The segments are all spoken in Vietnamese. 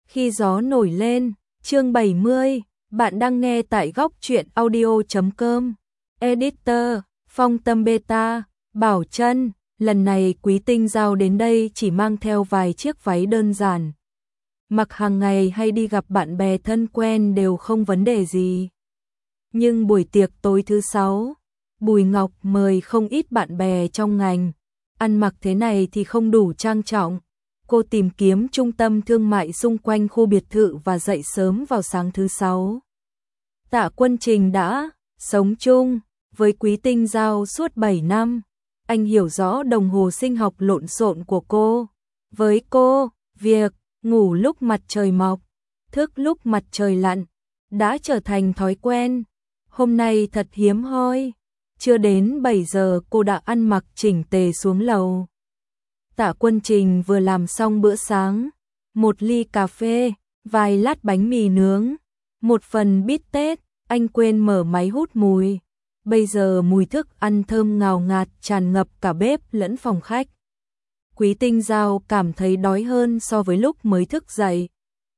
Khi gió nổi lên, chương 70, bạn đang nghe tại góc truyện audio.com. Editor, Phong Tâm Beta, Bảo Trân, lần này Quý Tinh Giao đến đây chỉ mang theo vài chiếc váy đơn giản. Mặc hàng ngày hay đi gặp bạn bè thân quen đều không vấn đề gì. Nhưng buổi tiệc tối thứ 6, Bùi Ngọc mời không ít bạn bè trong ngành. Ăn mặc thế này thì không đủ trang trọng. Cô tìm kiếm trung tâm thương mại xung quanh khu biệt thự và dậy sớm vào sáng thứ 6. Tạ Quân Trình đã sống chung với Quý Tinh Giao suốt 7 năm. Anh hiểu rõ đồng hồ sinh học lộn xộn của cô. Với cô, việc ngủ lúc mặt trời mọc, thức lúc mặt trời lặn đã trở thành thói quen. Hôm nay thật hiếm hoi. Chưa đến 7 giờ cô đã ăn mặc chỉnh tề xuống lầu. Tạ Quân Trình vừa làm xong bữa sáng, một ly cà phê, vài lát bánh mì nướng, một phần bít tết, anh quên mở máy hút mùi. Bây giờ mùi thức ăn thơm ngào ngạt tràn ngập cả bếp lẫn phòng khách. Quý Tinh Giao cảm thấy đói hơn so với lúc mới thức dậy.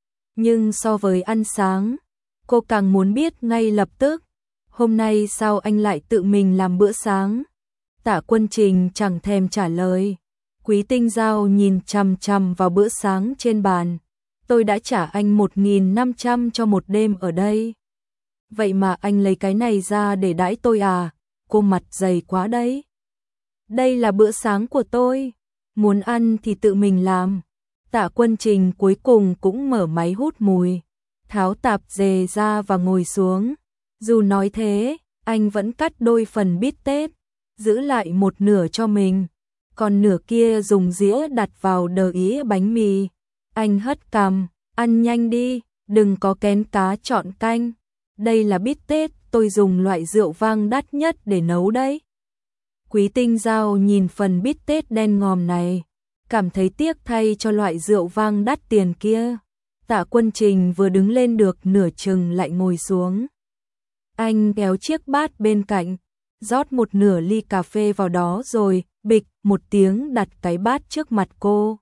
Nhưng so với ăn sáng, cô càng muốn biết ngay lập tức, hôm nay sao anh lại tự mình làm bữa sáng? Tạ Quân Trình chẳng thèm trả lời. Quý Tinh Giao nhìn chằm chằm vào bữa sáng trên bàn. Tôi đã trả anh 1.500 cho một đêm ở đây. Vậy mà anh lấy cái này ra để đãi tôi à? Cô mặt dày quá đấy. Đây là bữa sáng của tôi. Muốn ăn thì tự mình làm. Tạ Quân Trình cuối cùng cũng mở máy hút mùi, tháo tạp dề ra và ngồi xuống. Dù nói thế, anh vẫn cắt đôi phần bít tết, giữ lại một nửa cho mình. Còn nửa kia dùng dĩa đặt vào đờ ía bánh mì. Anh hất cằm, ăn nhanh đi, đừng có kén cá chọn canh. Đây là bít tết, tôi dùng loại rượu vang đắt nhất để nấu đấy. Quý Tinh Giao nhìn phần bít tết đen ngòm này, cảm thấy tiếc thay cho loại rượu vang đắt tiền kia. Tạ Quân Trình vừa đứng lên được nửa chừng lại ngồi xuống. Anh kéo chiếc bát bên cạnh, rót một nửa ly cà phê vào đó rồi, bịch một tiếng đặt cái bát trước mặt cô.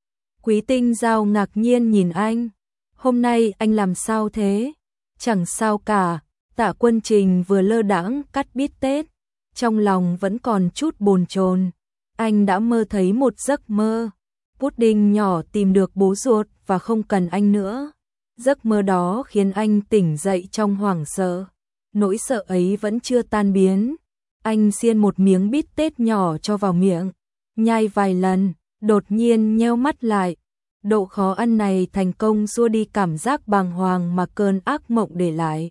Quý Tinh Giao ngạc nhiên nhìn anh. Hôm nay anh làm sao thế? Chẳng sao cả. Tạ Quân Trình vừa lơ đãng cắt bít tết, trong lòng vẫn còn chút bồn chồn. Anh đã mơ thấy một giấc mơ. Pudding nhỏ tìm được bố ruột và không cần anh nữa. Giấc mơ đó khiến anh tỉnh dậy trong hoảng sợ. Nỗi sợ ấy vẫn chưa tan biến. Anh xiên một miếng bít tết nhỏ cho vào miệng, nhai vài lần, đột nhiên nheo mắt lại. Độ khó ăn này thành công xua đi cảm giác bàng hoàng mà cơn ác mộng để lại.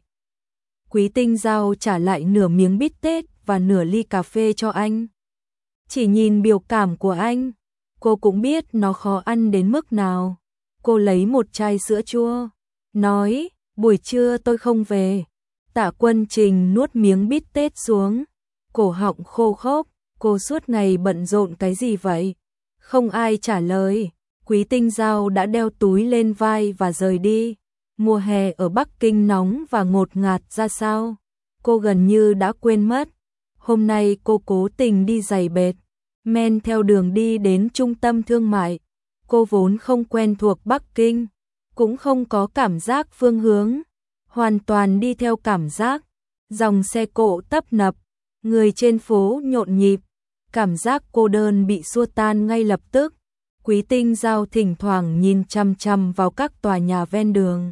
Quý Tinh Giao trả lại nửa miếng bít tết và nửa ly cà phê cho anh. Chỉ nhìn biểu cảm của anh, cô cũng biết nó khó ăn đến mức nào. Cô lấy một chai sữa chua, nói, buổi trưa tôi không về. Tạ Quân Trình nuốt miếng bít tết xuống, cổ họng khô khốc. Cô suốt ngày bận rộn cái gì vậy? Không ai trả lời. Quý Tinh Giao đã đeo túi lên vai và rời đi. Mùa hè ở Bắc Kinh nóng và ngột ngạt ra sao? Cô gần như đã quên mất. Hôm nay cô cố tình đi giày bệt, men theo đường đi đến trung tâm thương mại. Cô vốn không quen thuộc Bắc Kinh, cũng không có cảm giác phương hướng, hoàn toàn đi theo cảm giác. Dòng xe cộ tấp nập, người trên phố nhộn nhịp, cảm giác cô đơn bị xua tan ngay lập tức. Quý Tinh Giao thỉnh thoảng nhìn chằm chằm vào các tòa nhà ven đường.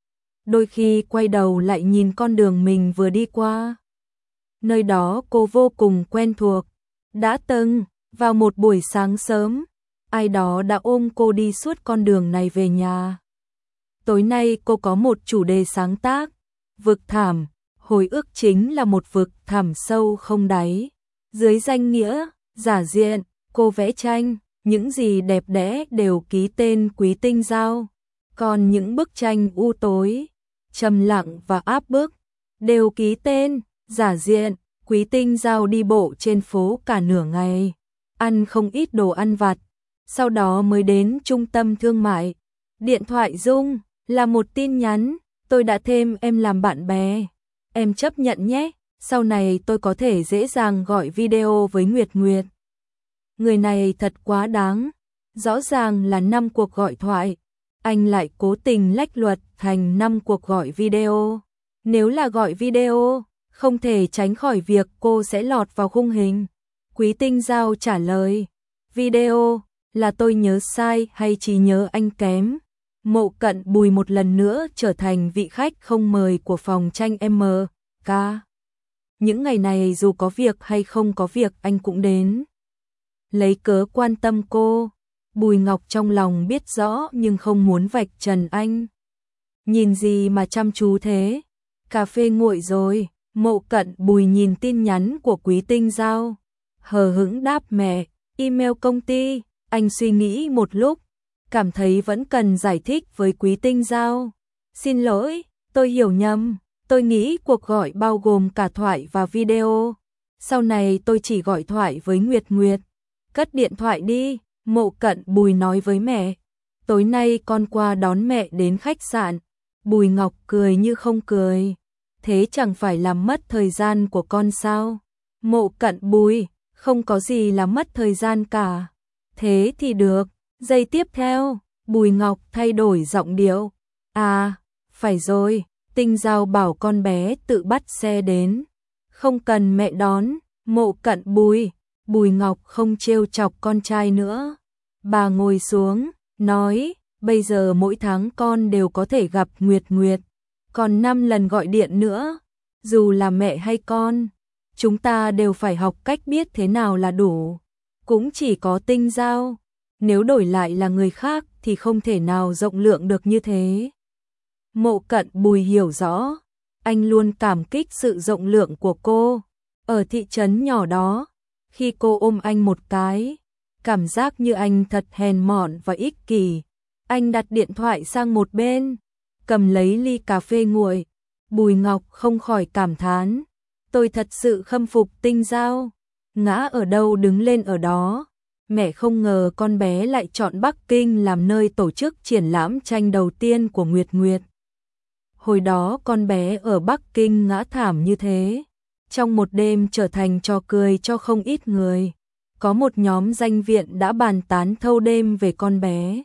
Đôi khi quay đầu lại nhìn con đường mình vừa đi qua. Nơi đó cô vô cùng quen thuộc. Đã từng, vào một buổi sáng sớm, ai đó đã ôm cô đi suốt con đường này về nhà. Tối nay cô có một chủ đề sáng tác, vực thẳm. Hồi ức chính là một vực thẳm sâu không đáy. Dưới danh nghĩa giả diện, cô vẽ tranh, những gì đẹp đẽ đều ký tên Quý Tinh Giao. Còn những bức tranh u tối, trầm lặng và áp bức đều ký tên giả diện. Quý Tinh Giao đi bộ trên phố cả nửa ngày, ăn không ít đồ ăn vặt, sau đó mới đến trung tâm thương mại. Điện thoại rung, là một tin nhắn, tôi đã thêm em làm bạn bè. Em chấp nhận nhé, sau này tôi có thể dễ dàng gọi video với Nguyệt Nguyệt. Người này thật quá đáng, rõ ràng là 5 cuộc gọi thoại, anh lại cố tình lách luật thành 5 cuộc gọi video. Nếu là gọi video, không thể tránh khỏi việc cô sẽ lọt vào khung hình. Quý Tinh Giao trả lời, video, là tôi nhớ sai hay trí nhớ anh kém? Mộ Cận Bùi một lần nữa trở thành vị khách không mời của phòng tranh MK. Những ngày này dù có việc hay không có việc anh cũng đến. Lấy cớ quan tâm cô, Bùi Ngọc trong lòng biết rõ nhưng không muốn vạch trần anh. Nhìn gì mà chăm chú thế? Cà phê nguội rồi. Mộ Cận Bùi nhìn tin nhắn của Quý Tinh Giao, hờ hững đáp mẹ, email công ty. Anh suy nghĩ một lúc, cảm thấy vẫn cần giải thích với Quý Tinh Giao. Xin lỗi, tôi hiểu nhầm, tôi nghĩ cuộc gọi bao gồm cả thoại và video. Sau này tôi chỉ gọi thoại với Nguyệt Nguyệt. Cất điện thoại đi, Mộ Cận Bùi nói với mẹ. Tối nay con qua đón mẹ đến khách sạn. Bùi Ngọc cười như không cười. Thế chẳng phải làm mất thời gian của con sao? Mộ Cận Bùi, không có gì là mất thời gian cả. Thế thì được. Giây tiếp theo, Bùi Ngọc thay đổi giọng điệu. À, phải rồi, Tinh Giao bảo con bé tự bắt xe đến. Không cần mẹ đón. Mộ Cận Bùi, Bùi Ngọc không trêu chọc con trai nữa. Bà ngồi xuống, nói, bây giờ mỗi tháng con đều có thể gặp Nguyệt Nguyệt. Còn 5 lần gọi điện nữa. Dù là mẹ hay con, chúng ta đều phải học cách biết thế nào là đủ. Cũng chỉ có Tinh Giao. Nếu đổi lại là người khác thì không thể nào rộng lượng được như thế. Mộ Cận Bùi hiểu rõ. Anh luôn cảm kích sự rộng lượng của cô. Ở thị trấn nhỏ đó, khi cô ôm anh một cái, cảm giác như anh thật hèn mọn và ích kỷ. Anh đặt điện thoại sang một bên, cầm lấy ly cà phê nguội. Bùi Ngọc không khỏi cảm thán. Tôi thật sự khâm phục Tinh Giao. Ngã ở đâu đứng lên ở đó. Mẹ không ngờ con bé lại chọn Bắc Kinh làm nơi tổ chức triển lãm tranh đầu tiên của Nguyệt Nguyệt. Hồi đó con bé ở Bắc Kinh ngã thảm như thế. Trong một đêm trở thành trò cười cho không ít người. Có một nhóm danh viện đã bàn tán thâu đêm về con bé.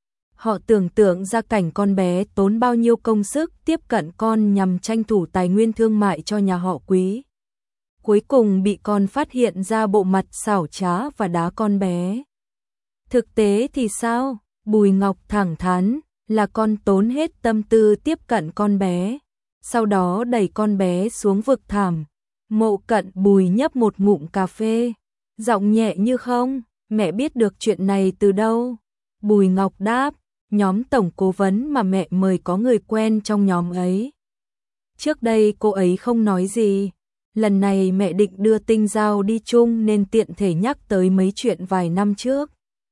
Họ tưởng tượng ra cảnh con bé tốn bao nhiêu công sức tiếp cận con nhằm tranh thủ tài nguyên thương mại cho nhà họ Quý. Cuối cùng bị con phát hiện ra bộ mặt xảo trá và đá con bé. Thực tế thì sao? Bùi Ngọc thẳng thắn, là con tốn hết tâm tư tiếp cận con bé, sau đó đẩy con bé xuống vực thẳm. Mộ Cận Bùi nhấp một ngụm cà phê, giọng nhẹ như không, mẹ biết được chuyện này từ đâu? Bùi Ngọc đáp, nhóm tổng cố vấn mà mẹ mời có người quen trong nhóm ấy. Trước đây cô ấy không nói gì, lần này mẹ định đưa Tinh Giao đi chung nên tiện thể nhắc tới mấy chuyện vài năm trước.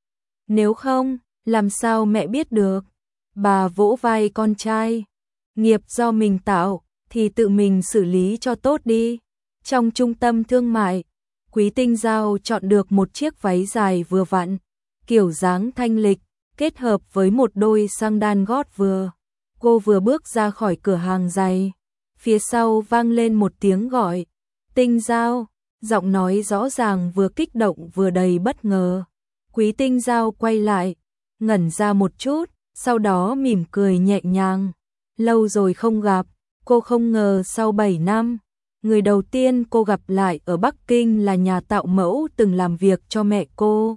Nếu không, làm sao mẹ biết được? Bà vỗ vai con trai, nghiệp do mình tạo thì tự mình xử lý cho tốt đi. Trong trung tâm thương mại, Quý Tinh Giao chọn được một chiếc váy dài vừa vặn, kiểu dáng thanh lịch, kết hợp với một đôi xăng đan gót vừa. Cô vừa bước ra khỏi cửa hàng giày, phía sau vang lên một tiếng gọi. Tinh Giao, giọng nói rõ ràng vừa kích động vừa đầy bất ngờ. Quý Tinh Giao quay lại, ngẩn ra một chút, sau đó mỉm cười nhẹ nhàng. Lâu rồi không gặp, cô không ngờ sau 7 năm, người đầu tiên cô gặp lại ở Bắc Kinh là nhà tạo mẫu từng làm việc cho mẹ cô.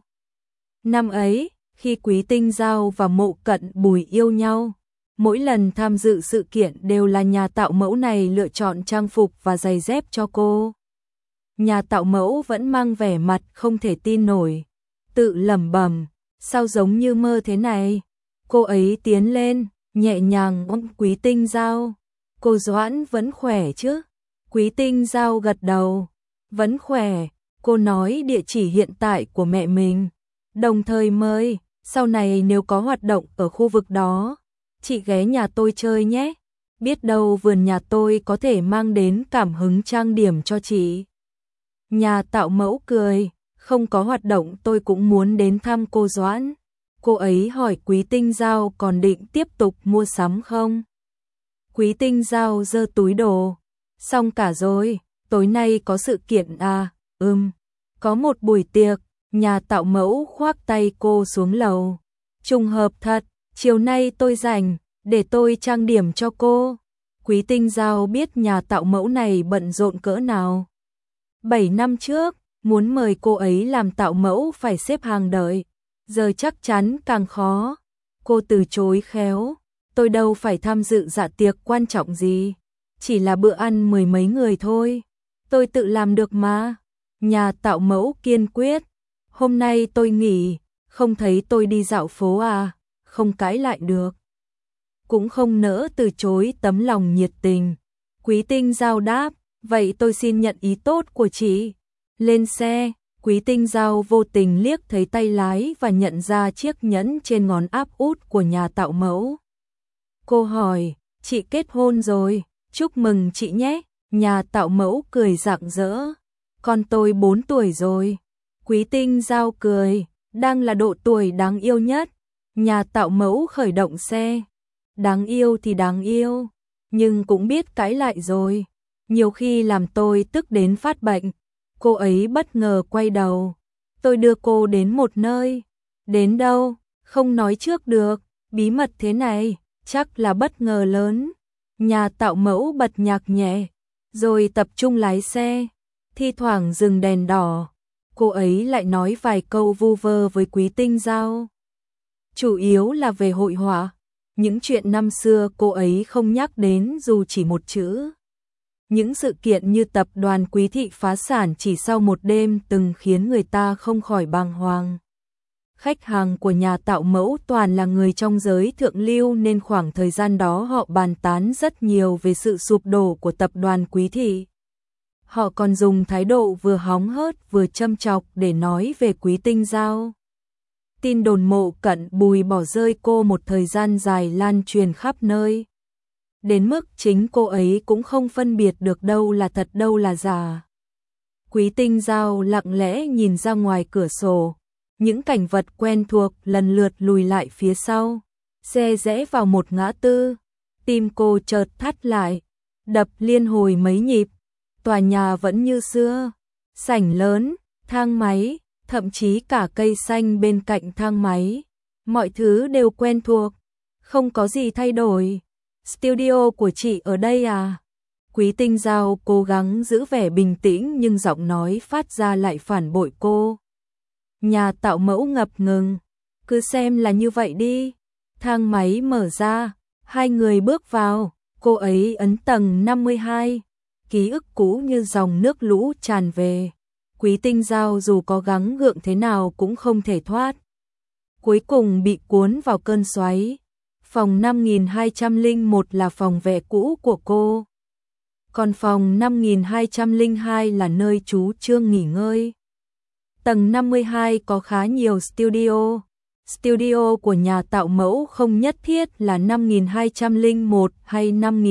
Năm ấy, khi Quý Tinh Giao và Mộ Cận Bùi yêu nhau, mỗi lần tham dự sự kiện đều là nhà tạo mẫu này lựa chọn trang phục và giày dép cho cô. Nhà tạo mẫu vẫn mang vẻ mặt không thể tin nổi, tự lẩm bẩm, sao giống như mơ thế này? Cô ấy tiến lên, nhẹ nhàng ôm Quý Tinh Giao. Cô Doãn vẫn khỏe chứ? Quý Tinh Giao gật đầu, vẫn khỏe. Cô nói địa chỉ hiện tại của mẹ mình, đồng thời mời, sau này nếu có hoạt động ở khu vực đó, chị ghé nhà tôi chơi nhé. Biết đâu vườn nhà tôi có thể mang đến cảm hứng trang điểm cho chị. Nhà tạo mẫu cười, không có hoạt động tôi cũng muốn đến thăm cô Doãn. Cô ấy hỏi Quý Tinh Giao còn định tiếp tục mua sắm không? Quý Tinh Giao giơ túi đồ. Xong cả rồi, tối nay có sự kiện à? Có một buổi tiệc. Nhà tạo mẫu khoác tay cô xuống lầu. Trùng hợp thật, chiều nay tôi rảnh, để tôi trang điểm cho cô. Quý Tinh Giao biết nhà tạo mẫu này bận rộn cỡ nào. 7 năm trước, muốn mời cô ấy làm tạo mẫu phải xếp hàng đợi, giờ chắc chắn càng khó. Cô từ chối khéo, tôi đâu phải tham dự dạ tiệc quan trọng gì, chỉ là bữa ăn mười mấy người thôi, tôi tự làm được mà. Nhà tạo mẫu kiên quyết, hôm nay tôi nghỉ, không thấy tôi đi dạo phố à, không cãi lại được. Cũng không nỡ từ chối tấm lòng nhiệt tình. Quý Tinh Giao đáp, vậy tôi xin nhận ý tốt của chị. Lên xe, Quý Tinh Giao vô tình liếc thấy tay lái và nhận ra chiếc nhẫn trên ngón áp út của nhà tạo mẫu. Cô hỏi, chị kết hôn rồi, chúc mừng chị nhé. Nhà tạo mẫu cười rạng rỡ, con tôi 4 tuổi rồi. Quý Tinh Giao cười, đang là độ tuổi đáng yêu nhất. Nhà tạo mẫu khởi động xe. Đáng yêu thì đáng yêu, nhưng cũng biết cãi lại rồi. Nhiều khi làm tôi tức đến phát bệnh. Cô ấy bất ngờ quay đầu. Tôi đưa cô đến một nơi. Đến đâu? Không nói trước được. Bí mật thế này, chắc là bất ngờ lớn. Nhà tạo mẫu bật nhạc nhẹ, rồi tập trung lái xe. Thi thoảng dừng đèn đỏ, cô ấy lại nói vài câu vu vơ với Quý Tinh Giao. Chủ yếu là về hội họa. Những chuyện năm xưa cô ấy không nhắc đến dù chỉ một chữ. Những sự kiện như tập đoàn Quý Thị phá sản chỉ sau một đêm từng khiến người ta không khỏi bàng hoàng. Khách hàng của nhà tạo mẫu toàn là người trong giới thượng lưu nên khoảng thời gian đó họ bàn tán rất nhiều về sự sụp đổ của tập đoàn Quý Thị. Họ còn dùng thái độ vừa hóng hớt vừa châm chọc để nói về Quý Tinh Giao. Tin đồn Mộ Cận Bùi bỏ rơi cô một thời gian dài lan truyền khắp nơi. Đến mức chính cô ấy cũng không phân biệt được đâu là thật đâu là giả. Quý Tinh Giao lặng lẽ nhìn ra ngoài cửa sổ. Những cảnh vật quen thuộc lần lượt lùi lại phía sau. Xe rẽ vào một ngã tư. Tim cô chợt thắt lại, đập liên hồi mấy nhịp. Tòa nhà vẫn như xưa. Sảnh lớn, thang máy, thậm chí cả cây xanh bên cạnh thang máy. Mọi thứ đều quen thuộc, không có gì thay đổi. Studio của chị ở đây à? Quý Tinh Giao cố gắng giữ vẻ bình tĩnh nhưng giọng nói phát ra lại phản bội cô. Nhà tạo mẫu ngập ngừng, cứ xem là như vậy đi. Thang máy mở ra, hai người bước vào, cô ấy ấn tầng 52. Ký ức cũ như dòng nước lũ tràn về. Quý Tinh Giao dù có gắng gượng thế nào cũng không thể thoát. Cuối cùng bị cuốn vào cơn xoáy. Phòng 5201 là phòng vẽ cũ của cô. Còn phòng 5202 là nơi chú Trương nghỉ ngơi. Tầng 52 có khá nhiều studio. Studio của nhà tạo mẫu không nhất thiết là 5201 hay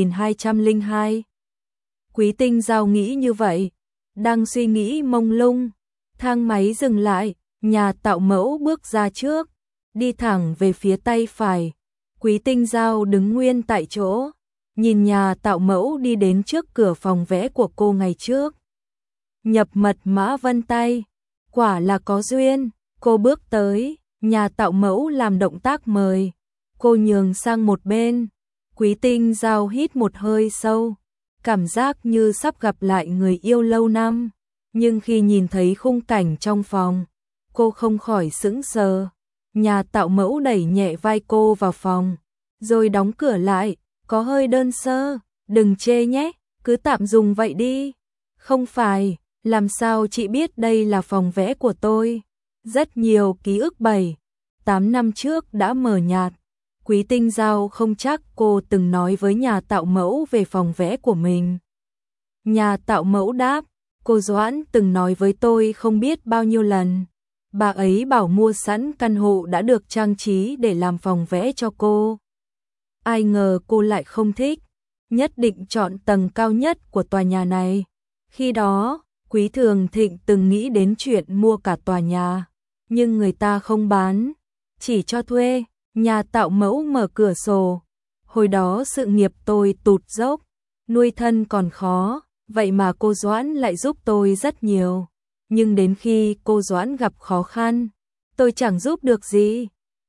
5202. Quý Tinh Giao nghĩ như vậy. Đang suy nghĩ mông lung, thang máy dừng lại, nhà tạo mẫu bước ra trước, đi thẳng về phía tay phải. Quý Tinh Giao đứng nguyên tại chỗ, nhìn nhà tạo mẫu đi đến trước cửa phòng vẽ của cô ngày trước. Nhập mật mã vân tay, quả là có duyên. Cô bước tới, nhà tạo mẫu làm động tác mời, cô nhường sang một bên. Quý Tinh Giao hít một hơi sâu, cảm giác như sắp gặp lại người yêu lâu năm. Nhưng khi nhìn thấy khung cảnh trong phòng, cô không khỏi sững sờ. Nhà tạo mẫu đẩy nhẹ vai cô vào phòng, rồi đóng cửa lại, có hơi đơn sơ, đừng chê nhé, cứ tạm dùng vậy đi. Không phải, làm sao chị biết đây là phòng vẽ của tôi? Rất nhiều ký ức 7-8 năm trước đã mờ nhạt. Quý Tinh Giao không chắc cô từng nói với nhà tạo mẫu về phòng vẽ của mình. Nhà tạo mẫu đáp, cô Doãn từng nói với tôi không biết bao nhiêu lần. Bà ấy bảo mua sẵn căn hộ đã được trang trí để làm phòng vẽ cho cô. Ai ngờ cô lại không thích, nhất định chọn tầng cao nhất của tòa nhà này. Khi đó, Quý Thường Thịnh từng nghĩ đến chuyện mua cả tòa nhà, nhưng người ta không bán, chỉ cho thuê. Nhà tạo mẫu mở cửa sổ. Hồi đó sự nghiệp tôi tụt dốc, nuôi thân còn khó, vậy mà cô Doãn lại giúp tôi rất nhiều. Nhưng đến khi cô Doãn gặp khó khăn, tôi chẳng giúp được gì.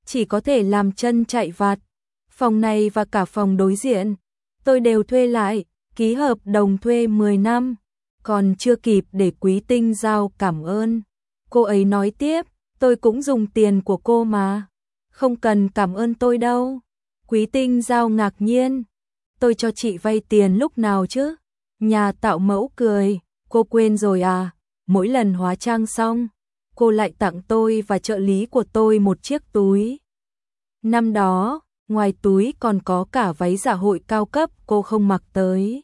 chỉ có thể làm chân chạy vặt. Phòng này và cả phòng đối diện, tôi đều thuê lại, ký hợp đồng thuê 10 năm, còn chưa kịp để Quý Tinh Giao cảm ơn. Cô ấy nói tiếp, tôi cũng dùng tiền của cô mà, không cần cảm ơn tôi đâu. Quý Tinh Giao ngạc nhiên, tôi cho chị vay tiền lúc nào chứ? Nhà tạo mẫu cười, cô quên rồi à, mỗi lần hóa trang xong, cô lại tặng tôi và trợ lý của tôi một chiếc túi. Năm đó, ngoài túi còn có cả váy dạ hội cao cấp cô không mặc tới.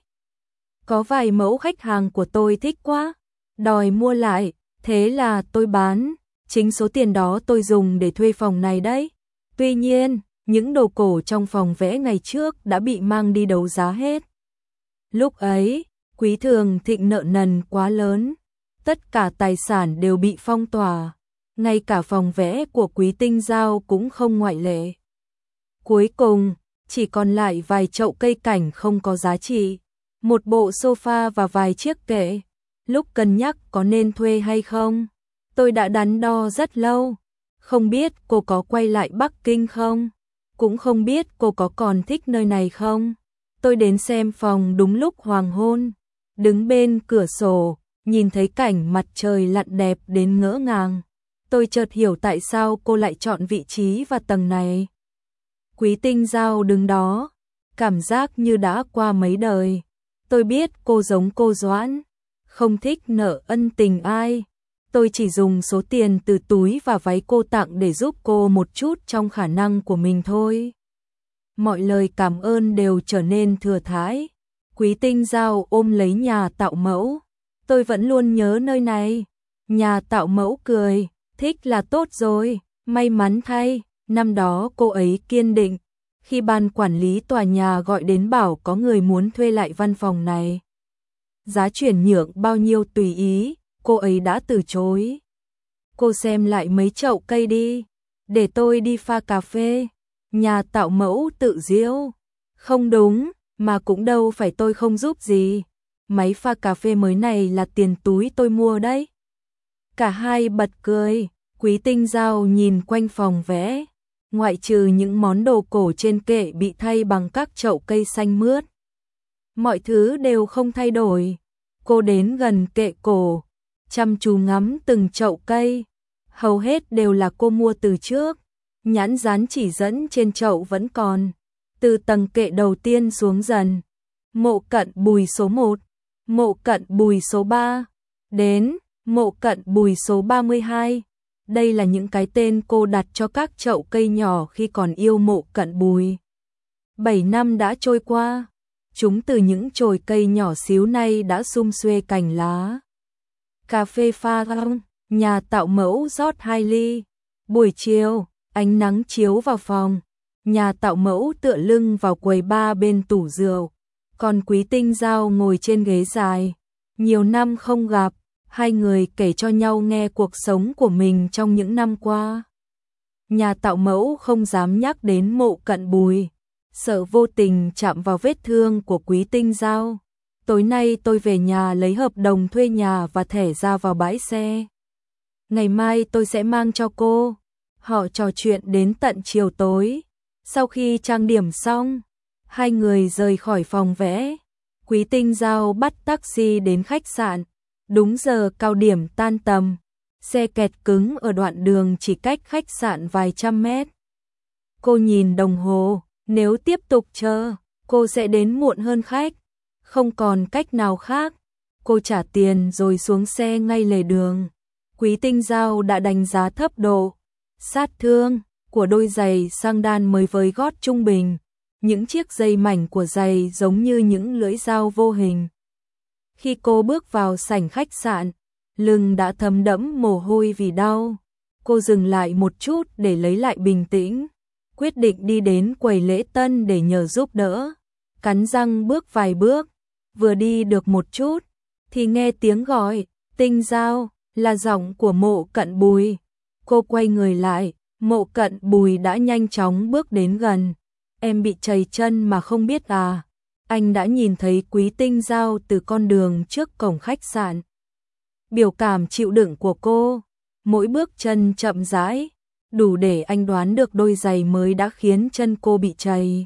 Có vài mẫu khách hàng của tôi thích quá, đòi mua lại, thế là tôi bán, chính số tiền đó tôi dùng để thuê phòng này đấy. Tuy nhiên, những đồ cổ trong phòng vẽ ngày trước đã bị mang đi đấu giá hết. Lúc ấy, Quý Thường Thịnh nợ nần quá lớn, tất cả tài sản đều bị phong tỏa, ngay cả phòng vẽ của Quý Tinh Giao cũng không ngoại lệ. Cuối cùng, chỉ còn lại vài chậu cây cảnh không có giá trị, một bộ sofa và vài chiếc kệ. Lúc cân nhắc có nên thuê hay không, tôi đã đắn đo rất lâu. Không biết cô có quay lại Bắc Kinh không? Cũng không biết cô có còn thích nơi này không? Tôi đến xem phòng đúng lúc hoàng hôn, đứng bên cửa sổ, nhìn thấy cảnh mặt trời lặn đẹp đến ngỡ ngàng. Tôi chợt hiểu tại sao cô lại chọn vị trí và tầng này. Quý Tinh Giao đứng đó, cảm giác như đã qua mấy đời. Tôi biết cô giống cô Doãn, không thích nợ ân tình ai. Tôi chỉ dùng số tiền từ túi và váy cô tặng để giúp cô một chút trong khả năng của mình thôi. Mọi lời cảm ơn đều trở nên thừa thãi. Quý Tinh Giao ôm lấy nhà tạo mẫu. Tôi vẫn luôn nhớ nơi này. Nhà tạo mẫu cười, thích là tốt rồi, may mắn thay. Năm đó cô ấy kiên định, khi ban quản lý tòa nhà gọi đến bảo có người muốn thuê lại văn phòng này. Giá chuyển nhượng bao nhiêu tùy ý, cô ấy đã từ chối. Cô xem lại mấy chậu cây đi, để tôi đi pha cà phê. Nhà tạo mẫu tự giễu. Không đúng, mà cũng đâu phải tôi không giúp gì. Máy pha cà phê mới này là tiền túi tôi mua đấy. Cả hai bật cười, Quý Tinh Giao nhìn quanh phòng vẽ. Ngoại trừ những món đồ cổ trên kệ bị thay bằng các chậu cây xanh mướt, mọi thứ đều không thay đổi. Cô đến gần kệ cổ, chăm chú ngắm từng chậu cây, hầu hết đều là cô mua từ trước. Nhãn dán chỉ dẫn trên chậu vẫn còn. Từ tầng kệ đầu tiên xuống dần, Mộ Cận Bùi số 1, Mộ Cận Bùi số 3, đến Mộ Cận Bùi số 32. Đây là những cái tên cô đặt cho các chậu cây nhỏ khi còn yêu Mộ Cận Bùi. 7 năm đã trôi qua, chúng từ những chồi cây nhỏ xíu nay đã sum xuê cành lá. Cà phê pha xong, nhà tạo mẫu rót 2 ly. Buổi chiều, ánh nắng chiếu vào phòng, nhà tạo mẫu tựa lưng vào quầy bar bên tủ rượu, còn Quý Tinh Giao ngồi trên ghế dài. Nhiều năm không gặp, hai người kể cho nhau nghe cuộc sống của mình trong những năm qua. Nhà tạo mẫu không dám nhắc đến Mộ Cận Bùi, sợ vô tình chạm vào vết thương của Quý Tinh Giao. Tối nay tôi về nhà lấy hợp đồng thuê nhà và thẻ ra vào bãi xe. Ngày mai tôi sẽ mang cho cô. Họ trò chuyện đến tận chiều tối. Sau khi trang điểm xong, hai người rời khỏi phòng vẽ. Quý Tinh Giao bắt taxi đến khách sạn. Đúng giờ cao điểm tan tầm, xe kẹt cứng ở đoạn đường chỉ cách khách sạn vài trăm mét. Cô nhìn đồng hồ, nếu tiếp tục chờ, cô sẽ đến muộn hơn khách. Không còn cách nào khác, cô trả tiền rồi xuống xe ngay lề đường. Quý Tinh Giao đã đánh giá thấp độ sát thương của đôi giày sang đan mới với gót trung bình. Những chiếc dây mảnh của giày giống như những lưỡi dao vô hình. Khi cô bước vào sảnh khách sạn, lưng đã thấm đẫm mồ hôi vì đau. Cô dừng lại một chút để lấy lại bình tĩnh, quyết định đi đến quầy lễ tân để nhờ giúp đỡ. Cắn răng bước vài bước, vừa đi được một chút, thì nghe tiếng gọi, Tinh Giao, là giọng của Mộ Cận Bùi. Cô quay người lại, Mộ Cận Bùi đã nhanh chóng bước đến gần. Em bị trầy chân mà không biết à? Anh đã nhìn thấy Quý Tinh Giao từ con đường trước cổng khách sạn. Biểu cảm chịu đựng của cô, mỗi bước chân chậm rãi, đủ để anh đoán được đôi giày mới đã khiến chân cô bị trầy.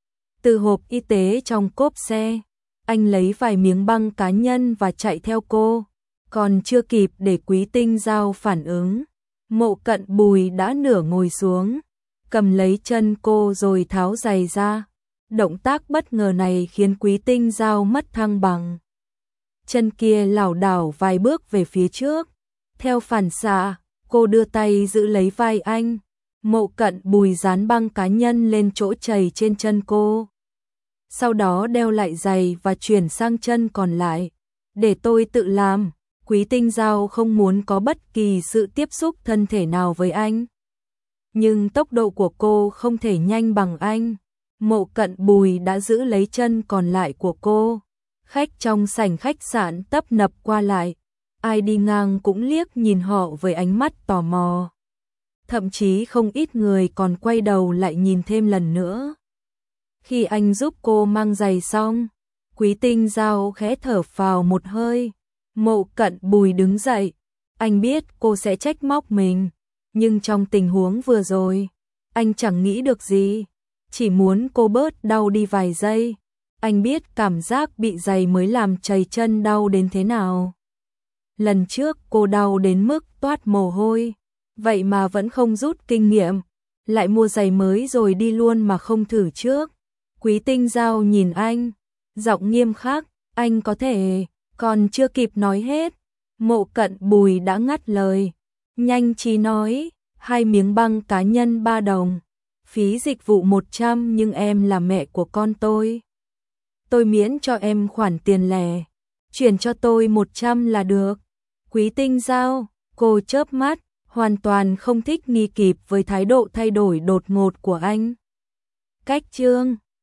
Từ hộp y tế trong cốp xe, anh lấy vài miếng băng cá nhân và chạy theo cô. Còn chưa kịp để Quý Tinh Giao phản ứng, Mộ Cận Bùi đã nửa ngồi xuống, cầm lấy chân cô rồi tháo giày ra. Động tác bất ngờ này khiến Quý Tinh Giao mất thăng bằng. Chân kia lảo đảo vài bước về phía trước. Theo phản xạ, cô đưa tay giữ lấy vai anh. Mộ Cận Bùi dán băng cá nhân lên chỗ trầy trên chân cô. Sau đó đeo lại giày và chuyển sang chân còn lại. Để tôi tự làm. Quý Tinh Giao không muốn có bất kỳ sự tiếp xúc thân thể nào với anh. Nhưng tốc độ của cô không thể nhanh bằng anh. Mộ Cận Bùi đã giữ lấy chân còn lại của cô. Khách trong sảnh khách sạn tấp nập qua lại. Ai đi ngang cũng liếc nhìn họ với ánh mắt tò mò. Thậm chí không ít người còn quay đầu lại nhìn thêm lần nữa. Khi anh giúp cô mang giày xong, Quý Tinh Giao khẽ thở phào một hơi. Mộ Cận Bùi đứng dậy. Anh biết cô sẽ trách móc mình. Nhưng trong tình huống vừa rồi, anh chẳng nghĩ được gì. Chỉ muốn cô bớt đau đi vài giây. Anh biết cảm giác bị giày mới làm trầy chân đau đến thế nào. Lần trước cô đau đến mức toát mồ hôi. Vậy mà vẫn không rút kinh nghiệm. Lại mua giày mới rồi đi luôn mà không thử trước. Quý Tinh Giao nhìn anh. Giọng nghiêm khắc. Anh có thể. Còn chưa kịp nói hết. Mộ Cận Bùi đã ngắt lời. Nhanh trí nói. 2 miếng băng cá nhân 3 đồng. Phí dịch vụ 100 nhưng em là mẹ của con tôi. Tôi miễn cho em khoản tiền lẻ. Chuyển cho tôi 100 là được. Quý Tinh Giao, cô chớp mắt, hoàn toàn không thích nghi kịp với thái độ thay đổi đột ngột của anh. Cách chương